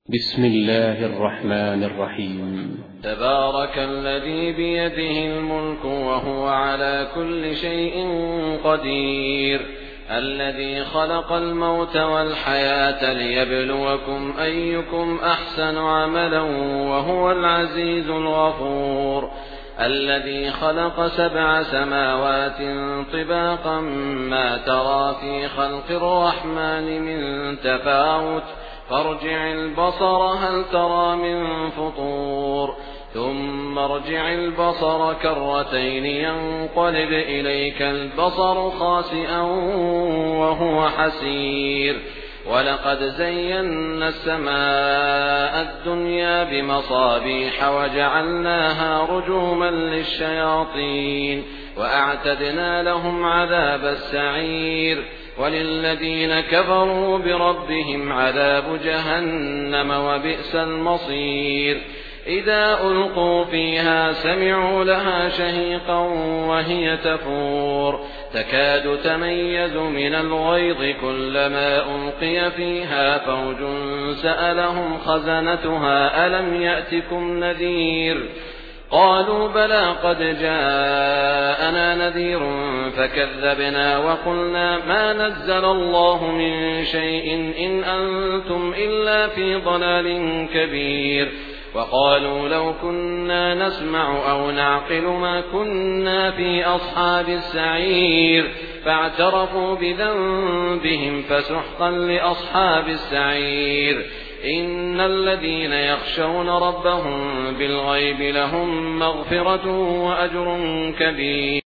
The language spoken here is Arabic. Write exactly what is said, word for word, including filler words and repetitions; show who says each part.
Speaker 1: بسم الله الرحمن الرحيم.
Speaker 2: تبارك الذي بيده الملك وهو على كل شيء قدير، الذي خلق الموت والحياة ليبلوكم أيكم أحسن عملا وهو العزيز الغفور، الذي خلق سبع سماوات طباقا ما ترى في خلق الرحمن من تفاوت، فارجع البصر هل ترى من فطور، ثم ارجع البصر كرتين ينقلب إليك البصر خاسئا وهو حسير، ولقد زينا السماء الدنيا بمصابيح وجعلناها رجوما للشياطين وأعتدنا لهم عذاب السعير، وللذين كفروا بربهم عذاب جهنم وبئس المصير. إذا ألقوا فيها سمعوا لها شهيقا وهي تفور، تكاد تميز من الغيظ كلما ألقي فيها فوج سألهم خزنتها ألم يأتكم نذير، قالوا بلى قد جاءنا نذير فكذبنا وقلنا ما نزل الله من شيء إن أنتم إلا في ضلال كبير، وقالوا لو كنا نسمع أو نعقل ما كنا في أصحاب السعير، فاعترفوا بذنبهم فسحقا لأصحاب السعير. إن الذين يخشون ربهم بالغيب لهم مغفرة وأجر كبير.